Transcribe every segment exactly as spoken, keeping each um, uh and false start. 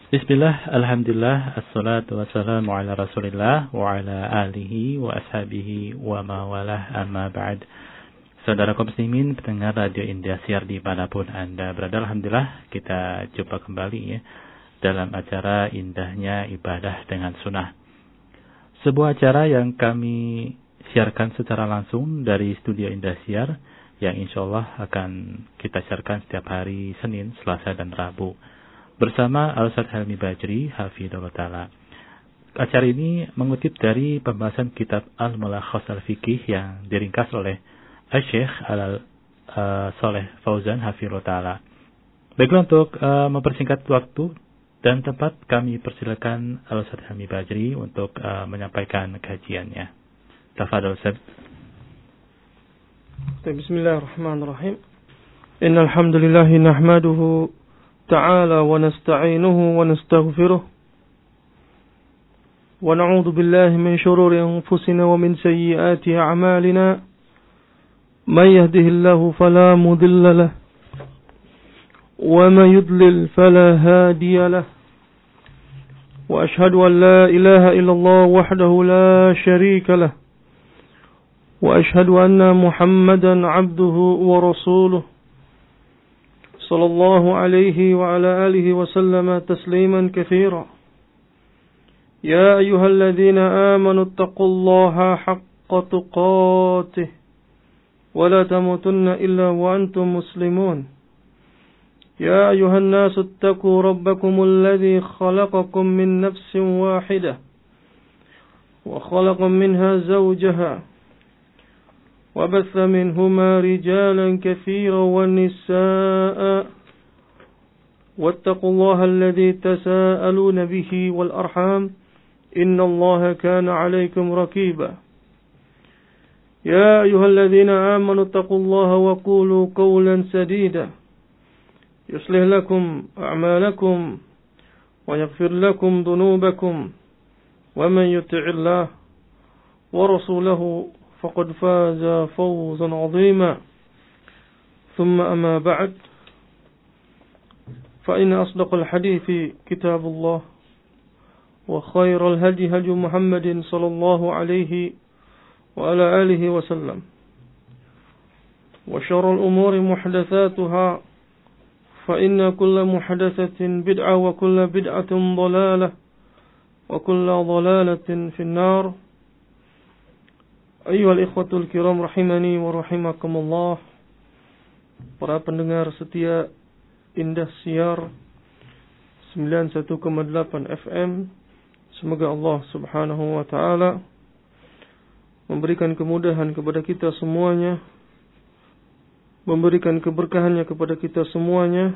Bismillah, alhamdulillah, assalatu wassalamu ala rasulillah wa ala alihi wa ashabihi wa mawalah amma ba'd. Saudara kaum muslimin, pendengar Radio Indosiar dimanapun Anda berada, alhamdulillah kita jumpa kembali ya dalam acara Indahnya Ibadah dengan Sunnah. Sebuah acara yang kami siarkan secara langsung dari studio Indosiar yang insyaallah akan kita siarkan setiap hari Senin, Selasa dan Rabu bersama Al-Ustaz Helmi Bajri hafizahullah taala. Acara ini mengutip dari pembahasan kitab Al-Mulakhas Al-Fiqih yang diringkas oleh Syekh Al-Saleh Fauzan hafizahullah taala. Baiklah, untuk uh, mempersingkat waktu dan tempat, kami persilakan Al-Ustaz Helmi Bajri untuk uh, menyampaikan kajiannya. Tafadhol Ustaz. Bismillahirrahmanirrahim. Innal hamdalillah nahmaduhu تعالى ونستعينه ونستغفره ونعوذ بالله من شرور أنفسنا ومن سيئات أعمالنا من يهده الله فلا مضل له ومن يضلل فلا هادي له وأشهد أن لا إله إلا الله وحده لا شريك له وأشهد أن محمدا عبده ورسوله صلى الله عليه وعلى آله وسلم تسليما كثيرا. يا أيها الذين آمنوا اتقوا الله حق تقاته ولا تموتن إلا وأنتم مسلمون. يا أيها الناس اتقوا ربكم الذي خلقكم من نفس واحدة وخلق منها زوجها وبث منهما رجالا كثيرا والنساء واتقوا الله الذي تساءلون به والأرحام إن الله كان عليكم رقيبا. يا أيها الذين آمنوا اتقوا الله وقولوا قولا سديدا يصلح لكم أعمالكم ويغفر لكم ذنوبكم ومن يطع الله ورسوله فقد فاز فوزا عظيما. ثم أما بعد، فإن أصدق الحديث كتاب الله وخير الهدي هدي محمد صلى الله عليه وعلى آله وسلم وشر الأمور محدثاتها فإن كل محدثة بدعة وكل بدعة ضلالة وكل ضلالة في النار. Ayyuhal ikhwatul kiram rahimani wa rahimakumullah. Para pendengar setia Indah Siar sembilan puluh satu koma delapan F M, semoga Allah Subhanahu wa taala memberikan kemudahan kepada kita semuanya, memberikan keberkahannya kepada kita semuanya.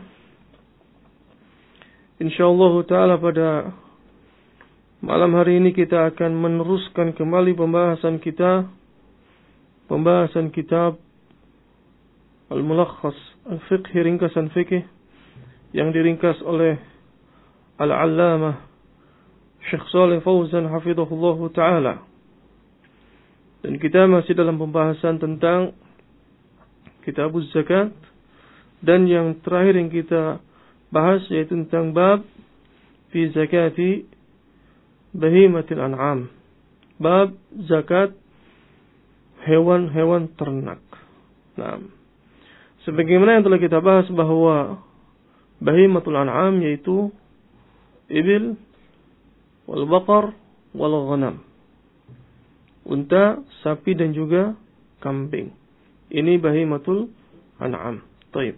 Insyaallah taala pada malam hari ini kita akan meneruskan kembali pembahasan kita Pembahasan kitab Al-Mulakhas Al-Fiqh, ringkasan fikih yang diringkas oleh Al-Allamah Syekh Saleh Fauzan hafizahullah ta'ala. Dan kita masih dalam pembahasan tentang Kitabuz Zakat, dan yang terakhir yang kita bahas yaitu tentang bab fi zakati bahimatil an'am, bab zakat hewan-hewan ternak. Nah, sebagaimana yang telah kita bahas bahwa bahimatul an'am yaitu ibil, wal baqar, wal ghanam, unta, sapi dan juga kambing. Ini bahimatul an'am. Baik.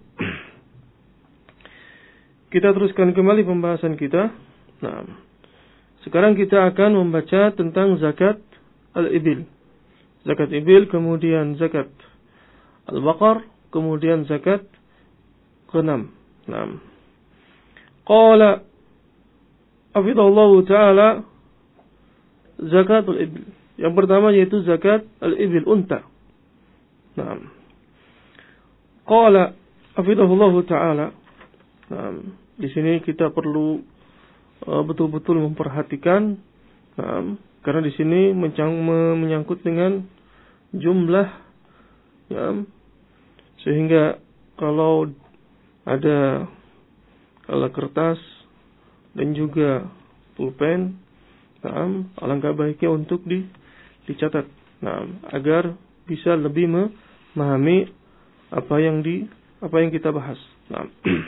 Kita teruskan kembali pembahasan kita. Nah, sekarang kita akan membaca tentang zakat al-ibil. Zakat ibil, kemudian zakat al-baqar, kemudian zakat ghanam. Naam. Qala hafizahullahu ta'ala zakatul ibil. Yang pertama yaitu zakat al-ibil, unta. Naam. Qala hafizahullahu ta'ala. Naam. Di sini kita perlu uh, betul-betul memperhatikan, naam, karena di sini menyangkut dengan jumlah, ya, sehingga kalau ada kalau kertas dan juga pulpen. Nah, alangkah baiknya untuk di, dicatat. Nah, agar bisa lebih memahami apa yang di apa yang kita bahas. Nah.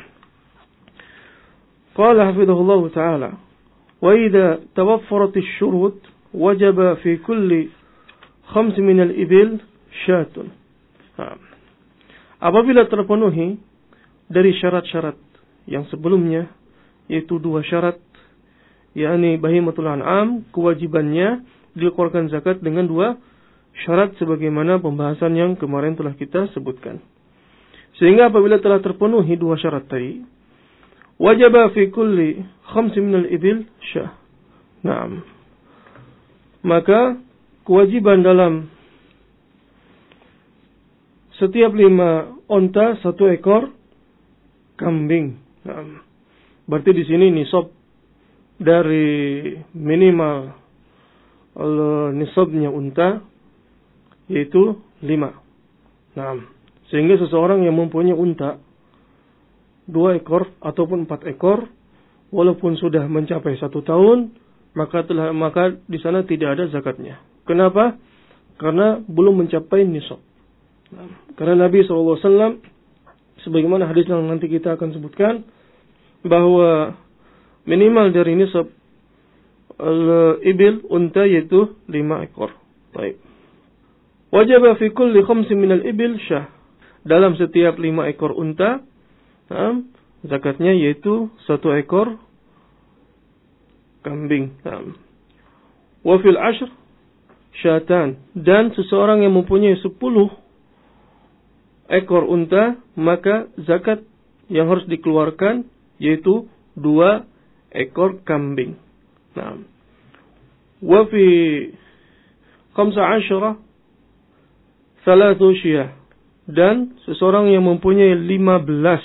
Qala hafidhahullah ta'ala, wa idza tawaffarat asy-syurut wajaba fi kulli khams min al-ibil syatun. Nah. Apabila terpenuhi dari syarat-syarat yang sebelumnya, yaitu dua syarat, yakni bahimatul an'am, kewajibannya dikeluarkan zakat dengan dua syarat sebagaimana pembahasan yang kemarin telah kita sebutkan. Sehingga apabila telah terpenuhi dua syarat tadi, wajaba fi kulli khamsi min al-ibil syah. Naam. Maka kewajiban dalam setiap lima onta satu ekor kambing. Naam. Berarti di sini nisab dari minimal nisabnya unta yaitu lima. Naam. Sehingga seseorang yang mempunyai unta dua ekor ataupun empat ekor, walaupun sudah mencapai satu tahun, maka telah maka di sana tidak ada zakatnya. Kenapa? Karena belum mencapai nisab. Nah, karena Nabi shallallahu alaihi wasallam, sebagaimana hadis yang nanti kita akan sebutkan, bahwa minimal dari nisab al-ibil unta yaitu lima ekor. Baik. Wajib fi kulli khamsi min al-ibil syah. Dalam setiap lima ekor unta, nah, zakatnya yaitu satu ekor kambing. Nah. Wa fil ashr syatan. Dan seseorang yang mempunyai sepuluh ekor unta, maka zakat yang harus dikeluarkan yaitu dua ekor kambing. Nah. Wa fi khamsa asyara thalathu syiyah. Dan seseorang yang mempunyai lima belas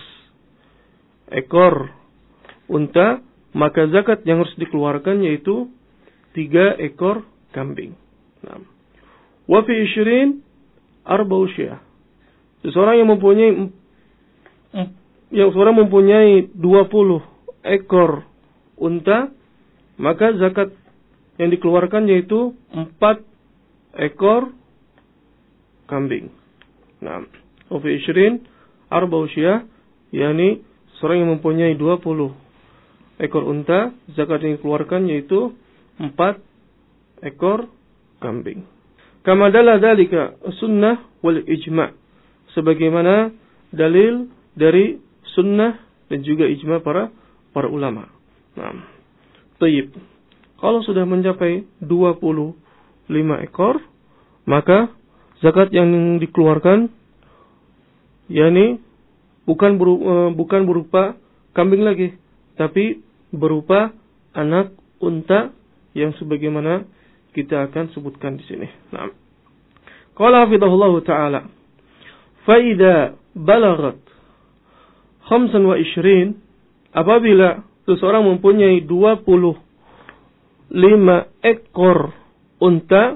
ekor unta, maka zakat yang harus dikeluarkan yaitu tiga ekor kambing. Nah. Wa fi ishrin arba'u syiyah. Seseorang yang mempunyai yang seorang mempunyai dua puluh ekor unta, maka zakat yang dikeluarkan yaitu empat ekor kambing. Nah, wa fi ishrin arba'u syiyah, yakni seorang yang mempunyai dua puluh ekor unta, zakat yang dikeluarkan yaitu empat ekor kambing. Kama dalla dzalika sunnah wal ijma', sebagaimana dalil dari sunnah dan juga ijma' para para ulama. Nah, tayyib. Kalau sudah mencapai dua puluh lima ekor, maka zakat yang dikeluarkan yakni bukan berupa, bukan berupa kambing lagi, tapi berupa anak unta yang sebagaimana kita akan sebutkan di sini. Nah, qala hafidhahullah taala, fa idza balagat khamsan wa ishrin, apabila seseorang mempunyai dua puluh lima ekor unta,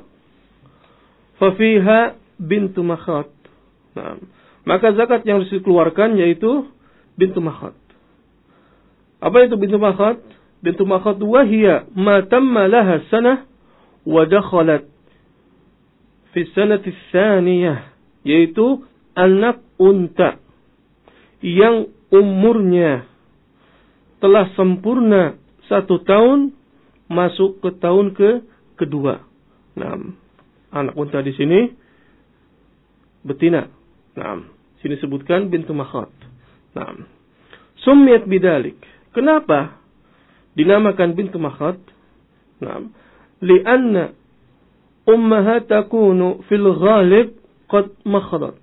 fa fiha bintu makhat. Nah, maka zakat yang harus dikeluarkan yaitu bintu makhat. Apa itu bintu makhat? Bintu makhat wahia ma tamma laha sanah wa dakhalat fi sanati tsaniyah, yaitu anak unta yang umurnya telah sempurna satu tahun masuk ke tahun ke kedua. Nah, anak unta di sini betina. Nah, sini sebutkan bintu makhat. Nah, summiyat bidalik. Kenapa dinamakan bintu makhat? Nah, lianna ummaha takunu fil ghalib qad makhadat,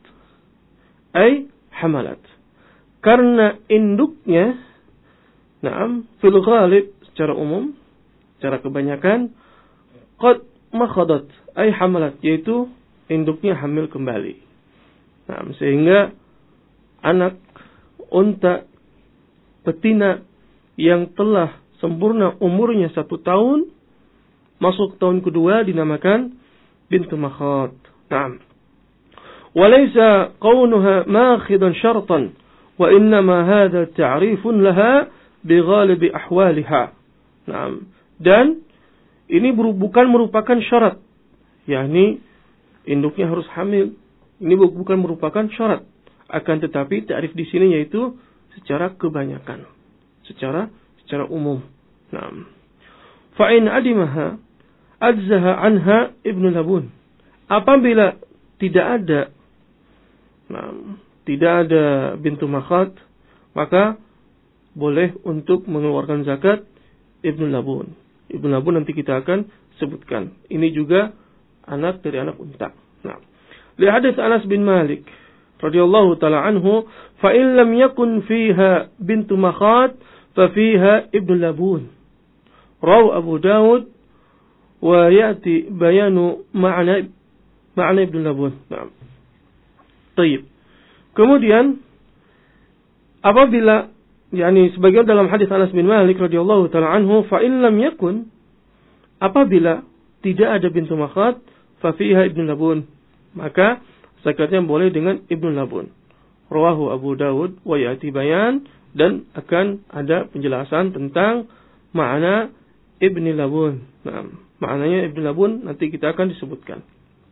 ay hamalat. Karena induknya, nah, fil ghalib secara umum, secara kebanyakan, qad makhadat, ay hamalat, yaitu induknya hamil kembali. Nah, sehingga anak unta betina yang telah sempurna umurnya satu tahun masuk tahun kedua dinamakan bintu makhat. Nah, walaysa qawnuha makhidan syartan, wa innama hadha ta'rifun laha bighalibi ahwaliha. Nah, dan ini bukan merupakan syarat, yakni induknya harus hamil. Ini bukan merupakan syarat. Akan tetapi ta'rif di sini yaitu secara kebanyakan, secara secara umum. Nah, fa in adimaha ajzaha anha ibnu labun. Apabila tidak ada, nah, tidak ada bintu makhad, maka boleh untuk mengeluarkan zakat ibnu labun. Ibnu labun nanti kita akan sebutkan. Ini juga anak dari anak unta. Nah, li hadits Anas bin Malik radhiyallahu taala anhu, fa in lam yakun fiha bintu makhad fa fiha ibnu labun. Rawi Abu Dawud wa ya'ti bayanu ma'na ma'na ibnu labun. Nah. Baik. Kemudian apabila yakni sebagian dalam hadis Anas bin Malik radhiyallahu taala anhu, fa in lam yakun, apabila tidak ada bintu makhad fa fiha ibnu labun, maka zakatnya boleh dengan ibnu labun. Rawahu Abu Dawud wa ya'ti bayan, dan akan ada penjelasan tentang makna ibnu labun. Nah, maknanya ibnu labun nanti kita akan disebutkan.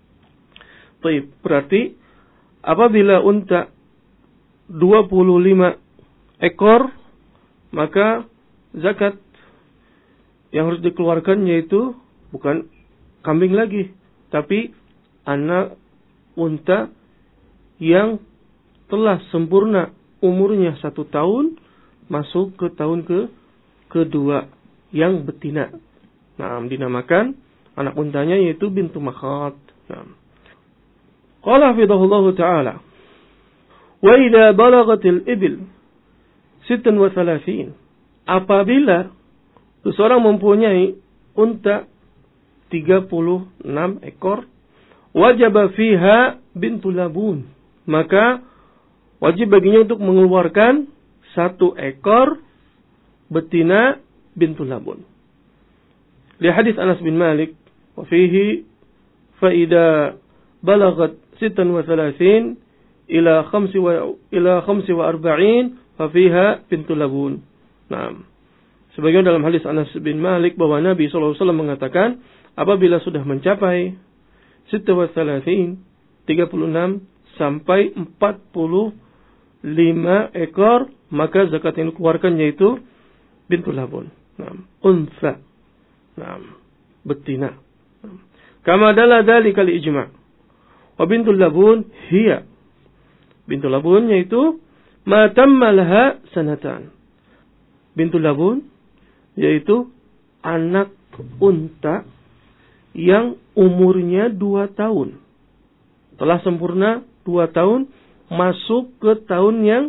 Baik, berarti apabila unta dua puluh lima ekor, maka zakat yang harus dikeluarkan yaitu bukan kambing lagi, tapi anak unta yang telah sempurna umurnya satu tahun masuk ke tahun ke kedua yang betina. Nah, dinamakan anak untanya yaitu bintu makhad. Nah, qala hafidhahullahu ta'ala, wa idza balagatil ibil sittan wa thalathin, apabila seseorang mempunyai unta tiga puluh enam ekor, wajib fiha bintu labun, maka wajib baginya untuk mengeluarkan satu ekor betina bintu labun. Li hadis Anas bin Malik, wa fihi fa idza balagat sittan wa thalathin ila khamsi wa ila khamsi wa arba'in fa fiha bintu labun. Naam. Sebagian dalam hadis Anas bin Malik bahwa Nabi sallallahu alaihi wasallam mengatakan, apabila sudah mencapai sittan wa thalathin, tiga puluh enam sampai empat puluh lima ekor, maka zakat yang dikeluarkan yaitu bintu labun. Naam, unsa. Naam, betina. Kama dalla dzalika li ijma'. Wa bintu labun hiya, bintu labun yaitu ma tamma laha sanatan. Bintu labun yaitu anak unta yang umurnya dua tahun. Telah sempurna dua tahun, masuk ke tahun yang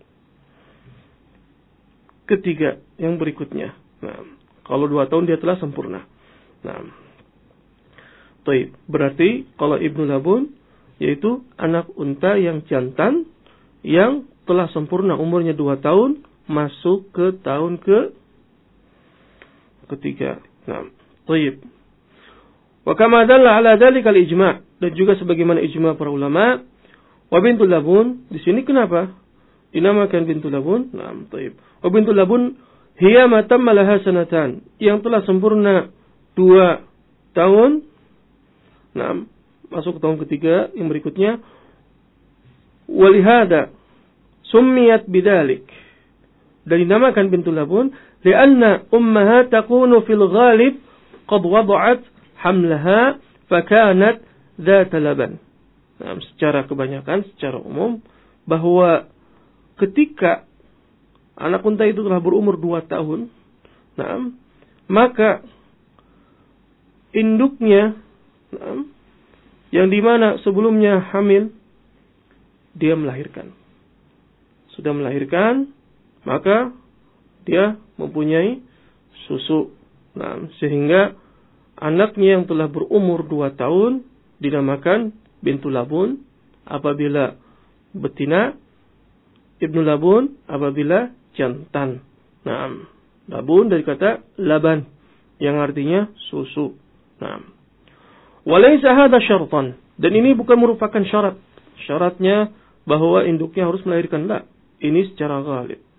ketiga, yang berikutnya. Nah, kalau dua tahun dia telah sempurna. Nah, baik. Berarti kalau ibnu labun yaitu anak unta yang jantan yang telah sempurna umurnya dua tahun, masuk ke tahun ke ketiga. Nah, baik. Wa kama dalla ala dzalika al-ijma', dan juga sebagaimana ijma' para ulama, wa bintul labun di sini kenapa dinamakan bintul labun? Nah, baik. Wa bintul labun hiya ma tamma laha sanatan, yang telah sempurna dua tahun. Nah, masuk ke tahun ketiga yang berikutnya. Walihada summiyat bidzalik, dan dinamakan bintul labun lianna ummaha takunu fil ghalib qad wada'at hamlaha fakanat dzat laban. Nah, secara kebanyakan, secara umum, bahwa ketika anak unta itu telah berumur dua tahun, nah, maka induknya, nah, yang dimana sebelumnya hamil, dia melahirkan. Sudah melahirkan, maka dia mempunyai susu. Nah, sehingga anaknya yang telah berumur dua tahun dinamakan bintu labun apabila betina, ibnu labun apabila jantan. Nah, labun dari kata laban yang artinya susu. Nah, walaysa hadza syartan, dan ini bukan merupakan syarat. Syaratnya bahwa induknya harus melahirkan, la. Ini secara ghalib.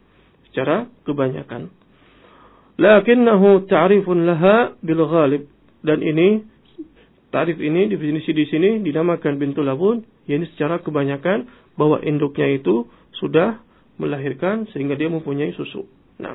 secara kebanyakan. Lakinnahu ta'rifun laha bil ghalib. Dan ini, ta'rif ini, definisi di sini dinamakan bintul labun, yakni secara kebanyakan bahwa induknya itu sudah melahirkan sehingga dia mempunyai susu. Nah.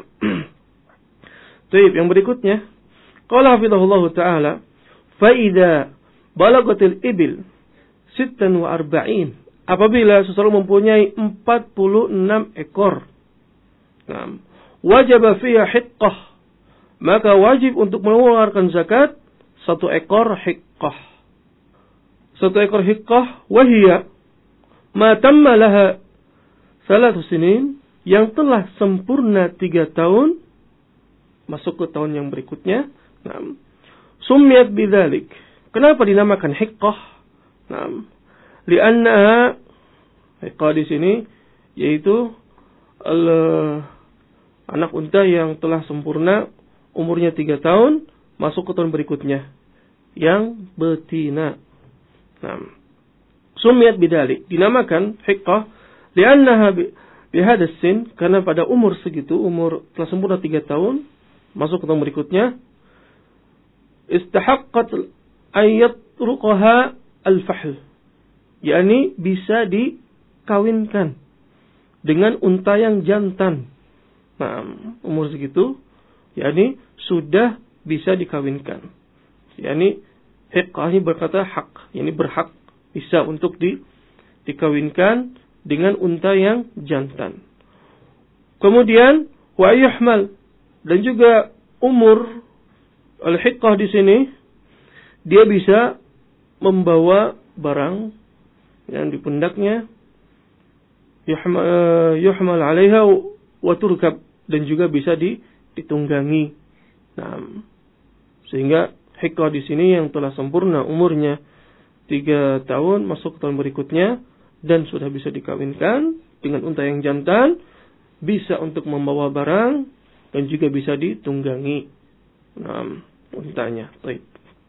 Baik, yang berikutnya, qala hafizahullah taala, fa idza balagatil ibil sittan wa arba'in, apabila seseorang mempunyai empat puluh enam ekor, nah, wajib fiha hiqqah, maka wajib untuk mengeluarkan zakat satu ekor hiqqah. Satu ekor hiqqah wahiyya ma tamma laha salatu sinin, yang telah sempurna tiga tahun masuk ke tahun yang berikutnya. Nah, summiyat bidzalik. Kenapa dinamakan hiqqah? Nah, li'annaha, hiqqah di sini yaitu al, anak unta yang telah sempurna umurnya tiga tahun masuk ke tahun berikutnya yang betina. Nah, summiyat bidzalik, dinamakan hiqqah li'annaha bihadha sin, karena pada umur segitu, umur telah sempurna tiga tahun masuk ke tahun berikutnya, istahaqqat ayyatruqaha al-fahl, yakni bisa dikawinkan dengan unta yang jantan. Nah, umur segitu yakni sudah bisa dikawinkan. Yakni hiqqah ini berkata hak, yakni berhak bisa untuk di, dikawinkan dengan unta yang jantan. Kemudian wa yuhmal, dan juga umur al-hiqqah di sini dia bisa membawa barang yang di pundaknya, yuhmal, yuhmal 'alaiha wa turkab, dan juga bisa ditunggangi. Nah, sehingga hiqqah di sini yang telah sempurna umurnya tiga tahun masuk ke tahun berikutnya dan sudah bisa dikawinkan dengan unta yang jantan, bisa untuk membawa barang dan juga bisa ditunggangi. Nah, untanya. Baik.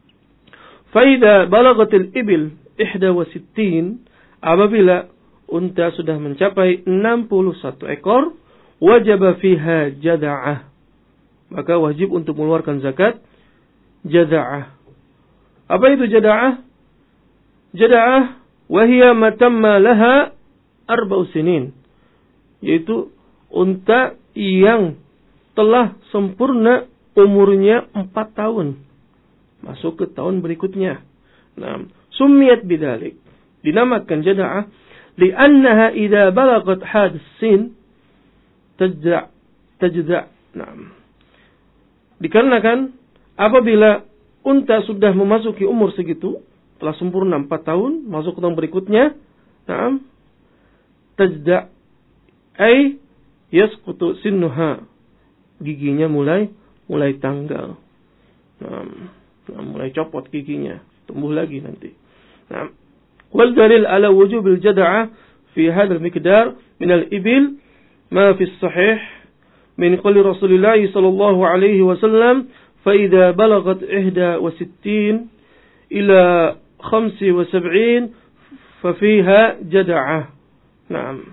Faida balagatil ibil ihda wa sittin, apabila unta sudah mencapai enam puluh satu ekor, wajib fiha jada'ah, maka wajib untuk mengeluarkan zakat jada'ah. Apa itu jada'ah? Jada'ah wahiyya matamma laha arba'u sinin, yaitu unta yang telah sempurna umurnya empat tahun masuk ke tahun berikutnya. Nah, summiyat bidzalik, dinamakan jada'ah li'annaha idza balagat hadd sin tajda' tajda'. Nah, dikarenakan apabila unta sudah memasuki umur segitu, telah sempurna empat tahun masuk ke tahun berikutnya, nah, tajda' ay yasqutu sinnuha, giginya mulai mulai tanggal. Nah, nah, mulai copot giginya, tumbuh lagi nanti. Nah, wal dalil ala wujubil jada'ah fi hadzal miqdar min al-ibil ma fi as-sahih min qouli Rasulillah sallallahu alaihi wasallam, fa idza balagat ihda wa sittin ila khamsi wa sab'in fa fiha jada'ah. Naam.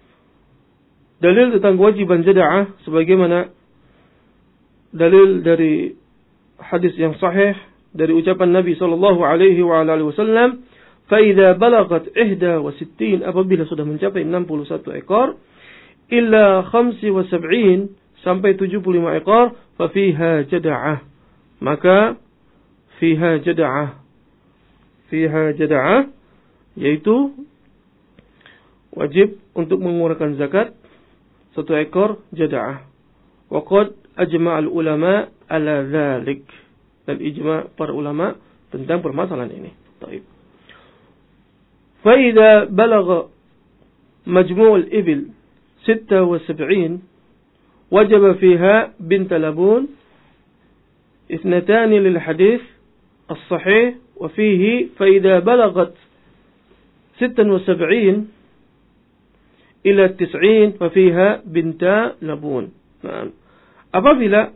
Dalil tentang kewajiban jada'ah sebagaimana dalil dari hadis yang sahih dari ucapan Nabi sallallahu alaihi wa alihi wasallam, fa idza balagat ihda wa sittin, apabila sudah mencapai enam puluh satu ekor, illa khamsi wa sab'in, sampai tujuh puluh lima ekor, fa fiha jada'ah, maka fiha jada'ah, fiha jada'ah yaitu wajib untuk mengeluarkan zakat satu ekor jada'ah. Wa qad ajma'al ulama ala dzalik, dan ijma' para ulama tentang permasalahan ini. Baik. Fa idza balagha majmu' al-ibil ستة وسبعين وجب فيها بنت لبون اثنتان للحديث الصحيح وفيه فإذا بلغت ستة وسبعين إلى التسعين ففيها بنتا لبون. Nah, apabila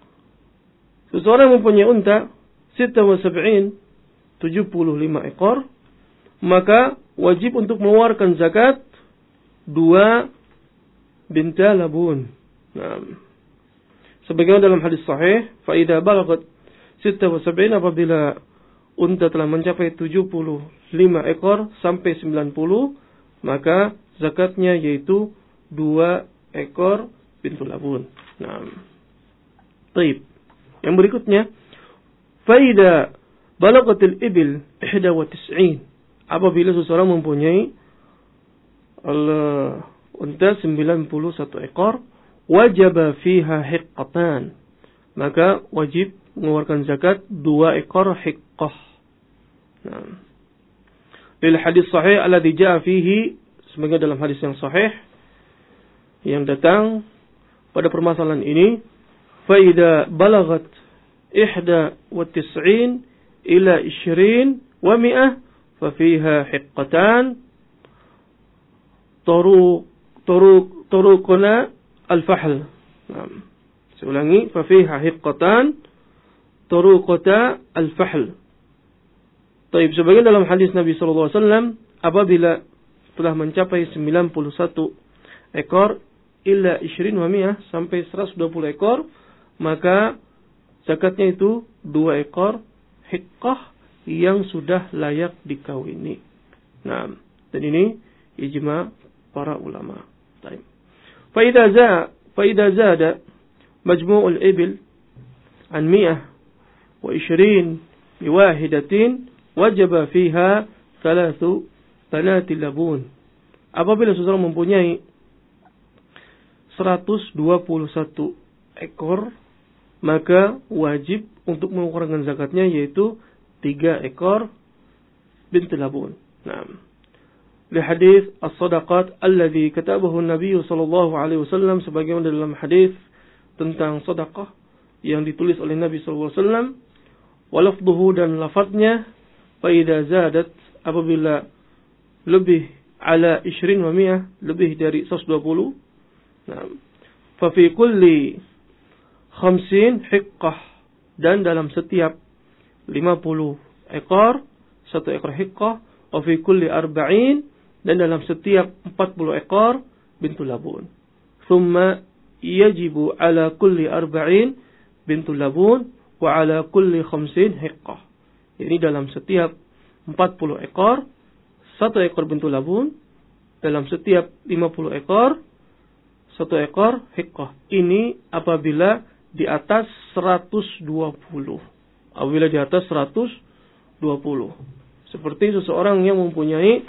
seseorang mempunyai unta ستة وسبعين, tujuh puluh lima ekor, maka wajib untuk mengeluarkan zakat dua binta labun, Nah, sebagaimana dalam hadis sahih, fa idza balagat sitta wa sab'in, apabila unta telah mencapai tujuh puluh lima ekor sampai sembilan puluh, maka zakatnya yaitu dua ekor bintu labun. Nah, baik. Yang berikutnya, fa idza balagatil ibil ihda wa tis'in, apabila seseorang mempunyai Allah unta sembilan puluh satu ekor, wajib fiha hiqqatan, maka wajib mengeluarkan zakat dua ekor hiqqah. Nah, lil hadis sahih alladhi jaa fihi, sebagai dalam hadis yang sahih yang datang pada permasalahan ini, fa idza balagat ihda wa tis'in ila ishrin wa mi'ah fa fiha hiqqatan Toruk toruk torukuna al-fahl. Nah, saya ulangi, fa fiha hiqqatan turuqata al-fahl. Taib, sebagian dalam hadis Nabi sallallahu alaihi wasallam, apabila telah mencapai sembilan puluh satu ekor illa ishrin wa mi'ah, sampai seratus dua puluh ekor, maka zakatnya itu dua ekor hiqqah yang sudah layak dikawini. Nah, dan ini ijma' para ulama. Taib. Fa idza za fa idza zada majmu'ul ibil an mi'ah wa ishrin biwahidatin wajaba fiha thalathu thalati labun. Apabila seseorang mempunyai seratus dua puluh satu ekor, maka wajib untuk mengeluarkan zakatnya yaitu tiga ekor bintu labun. Nah, di hadis as-sadaqat alladhi katabahu Nabi sallallahu alaihi wasallam, sebagaimana dalam hadis tentang sedekah yang ditulis oleh Nabi sallallahu alaihi wasallam, wa lafdhuhu, dan lafadznya, fa idza zadat, apabila lebih ala ishrin wa mi'ah, lebih dari seratus dua puluh, nah, fa fi kulli khamsin hiqqah, dan dalam setiap lima puluh ekor satu ekor hiqqah, wa fi kulli arba'in, dan dalam setiap empat puluh ekor bintu labun. Thumma yajibu ala kulli arba'in bintu labun wa ala kulli khamsin hiqqah. Ini dalam setiap empat puluh ekor satu ekor bintu labun, dalam setiap lima puluh ekor satu ekor hiqqah. Ini apabila di atas seratus dua puluh. Apabila di atas seratus dua puluh. Seperti seseorang yang mempunyai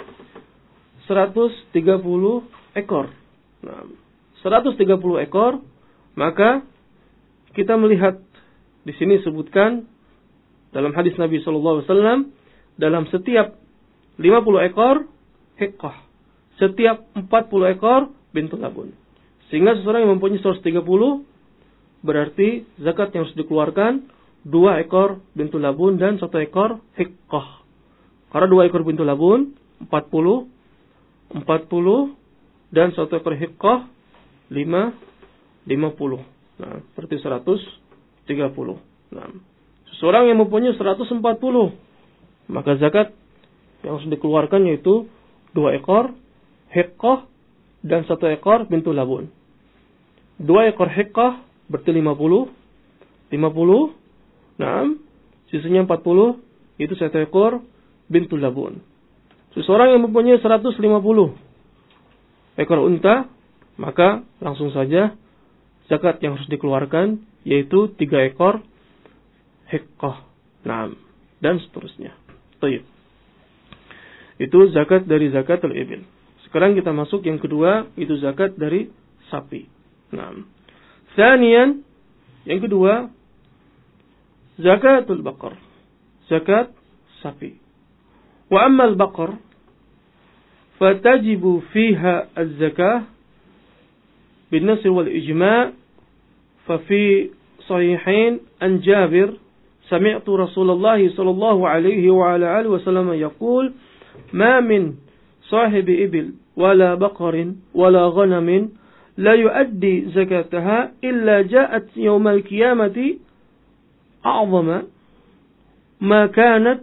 seratus tiga puluh ekor. Nah, seratus tiga puluh ekor, maka kita melihat di sini sebutkan dalam hadis Nabi sallallahu alaihi wasallam, dalam setiap lima puluh ekor hiqqah, setiap empat puluh ekor bintu labun. Sehingga seseorang yang mempunyai seratus tiga puluh, berarti zakat yang harus dikeluarkan dua ekor bintu labun dan satu ekor hiqqah. Karena dua ekor bintu labun empat puluh, empat puluh, dan satu ekor hiqqah lima, lima puluh. Nah, berarti seratus tiga puluh. Nah, seseorang yang mempunyai seratus empat puluh, maka zakat yang harus dikeluarkan yaitu dua ekor hiqqah dan satu ekor bintu labun. Dua ekor hiqqah berarti lima puluh, lima puluh. Nah, sisanya empat puluh, itu satu ekor bintu labun. Seseorang yang mempunyai seratus lima puluh ekor unta, maka langsung saja zakat yang harus dikeluarkan yaitu tiga ekor hiqqah. Nah, dan seterusnya. Baik. Itu zakat dari zakatul ibil. Sekarang kita masuk yang kedua, itu zakat dari sapi. Nah, tsaniyan, yang kedua, zakatul baqar. Zakat sapi. Wa amma al-baqar fatajibu fiha az-zakah bin-nas wal ijma', fa fi sahihain an Jabir sami'tu Rasulullah sallallahu alaihi wa ala alihi wasallam yaqul ma min sahibi ibil wala baqarin wala ghanamin la yuaddi zakataha illa ja'at yawm al-qiyamati a'zama ma kanat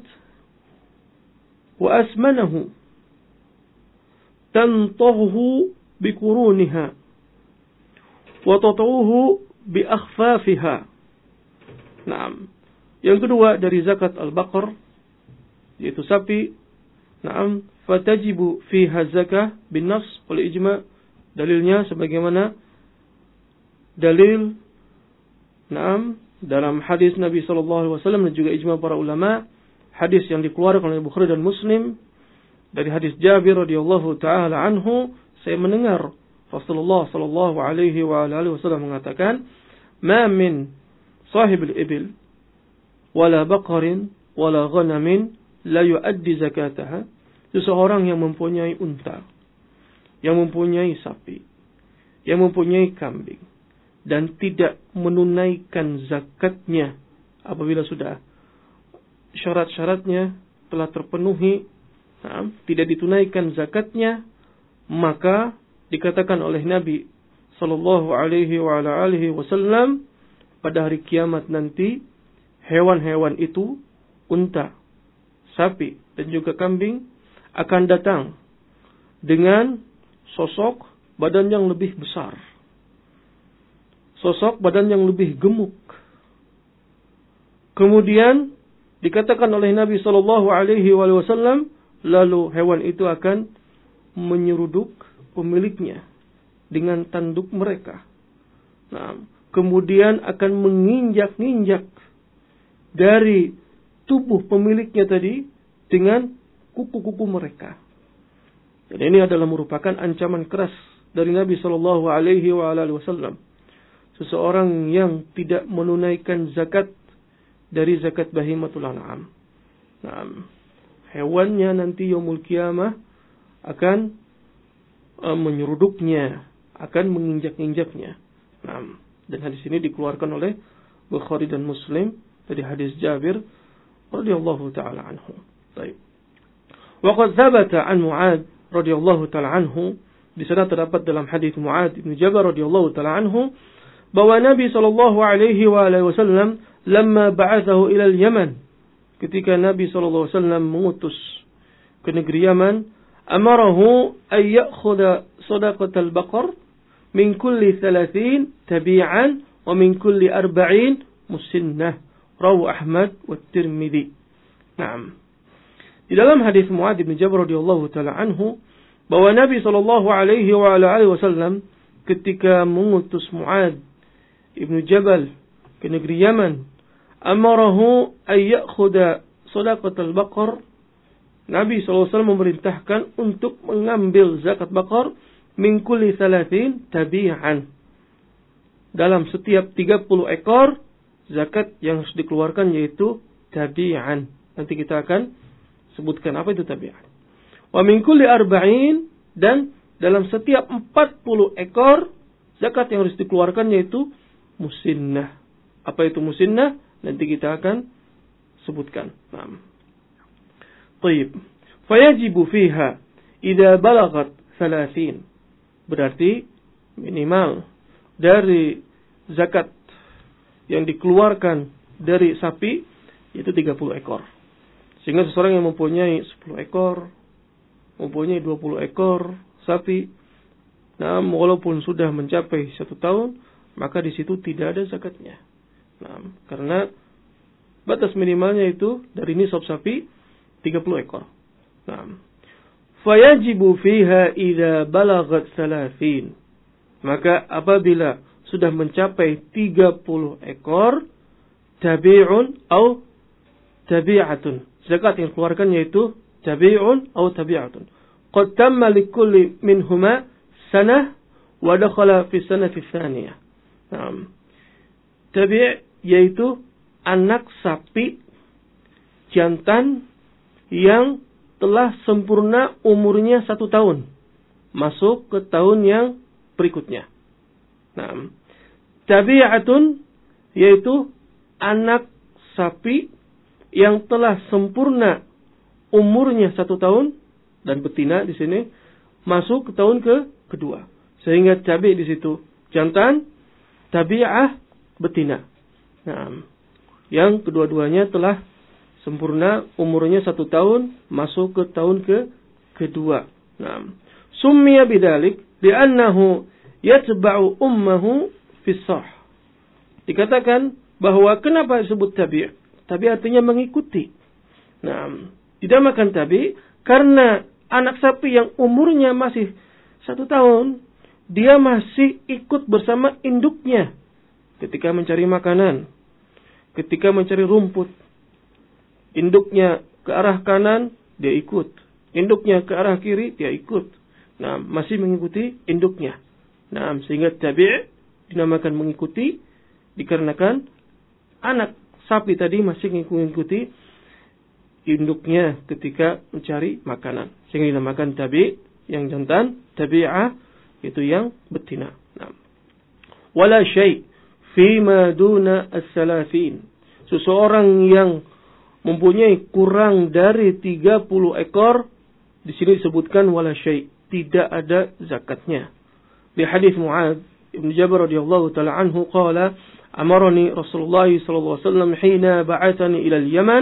wa asmanahu tantahu bikuruniha wa tat'uhu bi akhfafiha. Naam. Yang kedua dari zakat al-baqar yaitu sapi. Naam, fatajibu fiha zakah bin nas wal ijma'. Dalilnya sebagaimana dalil naam dalam hadis Nabi sallallahu alaihi wasallam dan juga ijma' para ulama, hadis yang dikeluarkan oleh Bukhari dan Muslim dari hadis Jabir radhiyallahu taala anhu, saya mendengar Rasulullah sallallahu alaihi wa alihi wasallam mengatakan, "Ma min sahibil ibil wala baqarin wala ghanamin la yuaddi zakataha." Seseorang yang mempunyai unta, yang mempunyai sapi, yang mempunyai kambing dan tidak menunaikan zakatnya apabila sudah syarat-syaratnya telah terpenuhi, nah, tidak ditunaikan zakatnya, maka dikatakan oleh Nabi sallallahu alaihi wa ala alihi wasallam, pada hari kiamat nanti hewan-hewan itu, unta, sapi dan juga kambing, akan datang dengan sosok badan yang lebih besar, sosok badan yang lebih gemuk. Kemudian dikatakan oleh Nabi sallallahu alaihi wasallam, lalu hewan itu akan menyeruduk pemiliknya dengan tanduk mereka. Nah, kemudian akan menginjak-injak dari tubuh pemiliknya tadi dengan kuku-kuku mereka. Dan ini adalah merupakan ancaman keras dari Nabi sallallahu alaihi wasallam. Seseorang yang tidak menunaikan zakat dari zakat bahimatul an'am. Nah, hewannya nanti yaumul qiyamah akan uh, menyeruduknya, akan menginjak-injaknya. Nah, dan hadis ini dikeluarkan oleh Bukhari dan Muslim dari hadis Jabir radhiyallahu taala anhu. Baik. Wa qad thabata an Mu'adz radhiyallahu taala anhu, di sana terdapat dalam hadis Mu'adz bin Jabal radhiyallahu taala anhu bahwa Nabi sallallahu alaihi wa alihi wasallam lamma ba'athahu ila al-Yaman, ketika Nabi sallallahu alaihi wasallam mengutus ke negeri Yaman, amarahu ay ya'khudha sadaqatal baqar min kulli thalathin tabi'an wa min kulli arba'in musinnah, rawahu Ahmad wa Tirmidzi. Naam. Di dalam hadis Mu'adz bin Jabal radhiyallahu taala anhu bahwa Nabi sallallahu alaihi wa alihi wasallam ketika mengutus Mu'adz ibnu Jabal ke negeri Yaman, amarahu ay ya'khudha sadaqatal baqar, Nabi sallallahu alaihi wasallam memerintahkan untuk mengambil zakat bakar min kulli thalathin tabi'an, dalam setiap tiga puluh ekor zakat yang harus dikeluarkan yaitu tabi'an. Nanti kita akan sebutkan apa itu tabi'an. Wa min kulli arba'in, dan dalam setiap empat puluh ekor zakat yang harus dikeluarkan yaitu musinnah. Apa itu musinnah? Nanti kita akan sebutkan. Naam. Baik. Fayajibu fiha idza balagat thalathin. Berarti minimal dari zakat yang dikeluarkan dari sapi itu tiga puluh ekor. Sehingga seseorang yang mempunyai sepuluh ekor, mempunyai dua puluh ekor sapi, nah walaupun sudah mencapai satu tahun, maka di situ tidak ada zakatnya. Nah, karena batas minimalnya itu dari nisab sapi tiga puluh ekor. Nah, fayajibu fiha idza balagat thalathin. Maka apabila sudah mencapai tiga puluh ekor, tabi'un atau tabi'atun, zakat yang keluarkan yaitu tabi'un atau tabi'atun. Qad tamma likulli minhuma sanah wa dakhala fi sanati tsaniyah. Naam. Tabi' yaitu anak sapi jantan yang telah sempurna umurnya satu tahun, masuk ke tahun yang berikutnya. Naam. Tabi'atun yaitu anak sapi yang telah sempurna umurnya satu tahun, dan betina di sini masuk ke tahun ke kedua. Sehingga tabi' di situ jantan, tabi'ah betina. Nah, yang kedua-duanya telah sempurna umurnya satu tahun, masuk ke tahun ke kedua. Nah, summiya bidalik li'annahu yatba'u ummahu fisah. Dikatakan bahwa kenapa disebut tabi'? Tabi artinya mengikuti. Nah, dinamakan tabi karena anak sapi yang umurnya masih satu tahun, dia masih ikut bersama induknya ketika mencari makanan, ketika mencari rumput. Induknya ke arah kanan, dia ikut. Induknya ke arah kiri, dia ikut. Nah, masih mengikuti induknya. Nah, sehingga tabi' dinamakan mengikuti dikarenakan anak sapi tadi masih mengikuti induknya ketika mencari makanan. Sehingga dinamakan tabi' yang jantan, tabi'ah itu yang betina. Nah. Wala syai' fima duna as-salafin. Seseorang yang mempunyai kurang dari tiga puluh ekor, di sini disebutkan wala syai', tidak ada zakatnya. Di hadis Mu'adz ibn Jabal radhiyallahu taala anhu qala amarani Rasulullah sallallahu alaihi wasallam hina ba'athani ila al-Yaman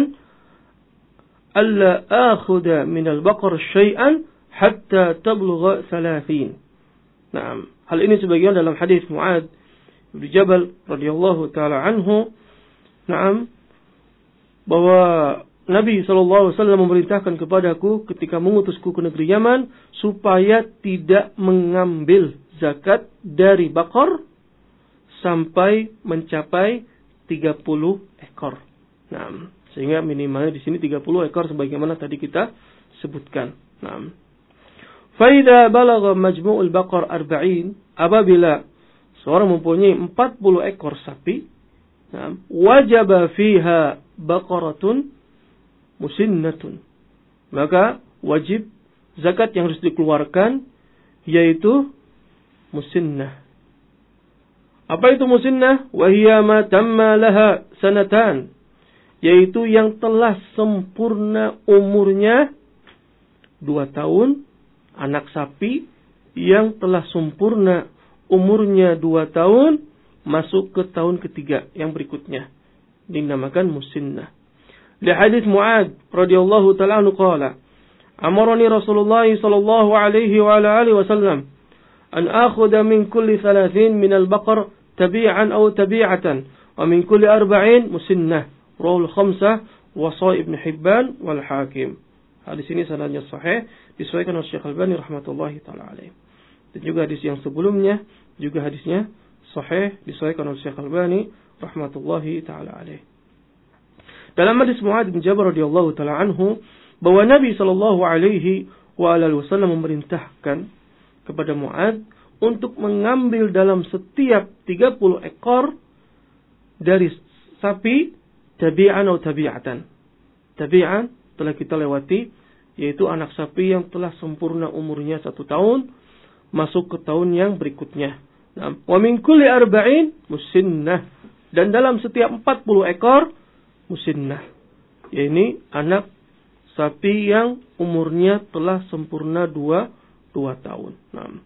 alla akhudha min al-baqar syai'an hatta tablugha thalathin. Naam, hal ini sebagian dalam hadis Mu'adz bin Jabal radhiyallahu taala anhu, naam, bahwa Nabi sallallahu alaihi wasallam memerintahkan kepadaku ketika mengutusku ke negeri Yaman supaya tidak mengambil zakat dari bakor sampai mencapai tiga puluh ekor. Nah, sehingga minimalnya di sini tiga puluh ekor sebagaimana tadi kita sebutkan. Nah, faida balagha majmu'ul baqar arba'in, apabila seorang mempunyai empat puluh ekor sapi, nah, wajaba fiha baqaratun musinnatun, maka wajib zakat yang harus dikeluarkan yaitu musinnah. Apa itu musinnah? Wahiyya ma tamma laha sanatan, yaitu yang telah sempurna umurnya dua tahun. Anak sapi yang telah sempurna umurnya dua tahun masuk ke tahun ketiga yang berikutnya dinamakan musinnah. Di hadis Mu'adz radhiyallahu ta'ala anhu qala amarani Rasulullah sallallahu alaihi wa ala alihi wasallam an akhudha min kulli thalathin min al-baqar tabi'an aw tabi'atan wa min kulli arba'in musinnah. Rawahul khamsah wa Sahih Ibn Hibban wal Hakim. Hadis ini sanadnya sahih, disahihkan oleh Syekh Al-Albani rahmatullahi taala alaih. Dan juga hadis yang sebelumnya juga hadisnya sahih, disahihkan oleh Syekh Al-Albani rahmatullahi taala alaih. Dalam hadis Mu'adz bin Jabal radhiyallahu taala anhu bahwa Nabi sallallahu alaihi wa alihi wasallam memerintahkan kepada Mu'adz untuk mengambil dalam setiap tiga puluh ekor dari sapi tabi'an atau tabi'atan. Tabi'an telah kita lewati, yaitu anak sapi yang telah sempurna umurnya satu tahun masuk ke tahun yang berikutnya. Nah, wa min kulli arba'in musinnah, dan dalam setiap empat puluh ekor musinnah, yaitu anak sapi yang umurnya telah sempurna dua dua tahun. Nah,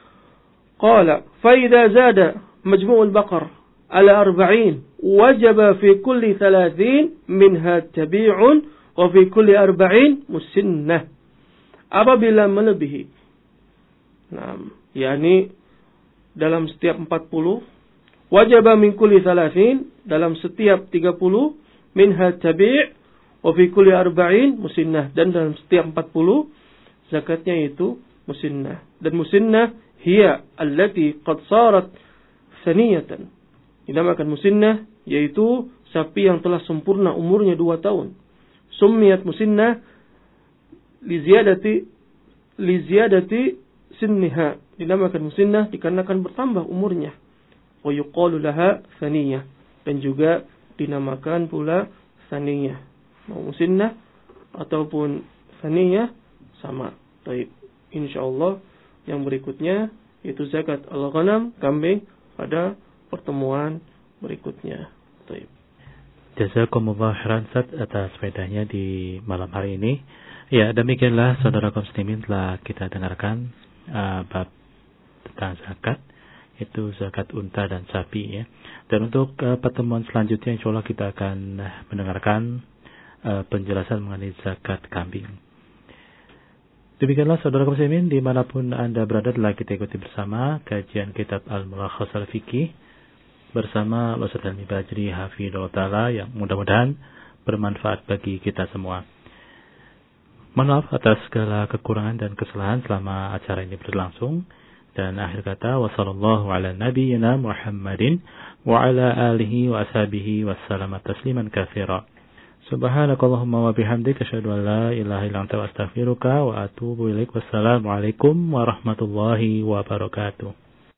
qala fa idza zada majmu'ul baqar ala arba'in wajaba fi kulli thalathin minha tabi'un wa fi kulli arba'in musinnah. Apabila melebihi, nah, yakni dalam setiap empat puluh, wajaba min kulli thalathin, dalam setiap tiga puluh, minha tabi' wa fi kulli arba'in musinnah, dan dalam setiap empat puluh zakatnya itu musinnah. Dan musinnah hiya allati qad sarat thaniyatan, dinamakan musinnah yaitu sapi yang telah sempurna umurnya dua tahun. Summiyat musinnah li ziyadati li ziyadati sinniha, dinamakan musinnah dikarenakan bertambah umurnya. Wa yuqalu laha thaniyah, dan juga dinamakan pula thaniyah. Mau musinnah ataupun thaniyah sama. Baik, insyaallah yang berikutnya yaitu zakat al-ghanam, kambing, pada pertemuan berikutnya. Baik. Jazakumullah khairan Ustaz atas faedahnya di malam hari ini. Ya, demikianlah saudara kaum muslimin telah kita dengarkan uh, bab tentang zakat, yaitu zakat unta dan sapi ya. Dan untuk uh, pertemuan selanjutnya insyaallah kita akan mendengarkan uh, penjelasan mengenai zakat kambing. Demikianlah saudara kaum muslimin dimanapun Anda berada, telah kita ikuti bersama kajian kitab Al-Mulakhas Al-Fiqih bersama Ustaz Helmi Bajri Hafidhullah Ta'ala yang mudah-mudahan bermanfaat bagi kita semua. Mohon maaf atas segala kekurangan dan kesalahan selama acara ini berlangsung. Dan akhir kata, wassallallahu ala nabiyyina Muhammadin wa ala alihi wa ashabihi wa salama tasliman katsira. Subhanakallahumma wa bihamdika asyhadu an la ilaha illa anta astaghfiruka wa atubu ilaik. Wassalamu alaikum warahmatullahi wabarakatuh.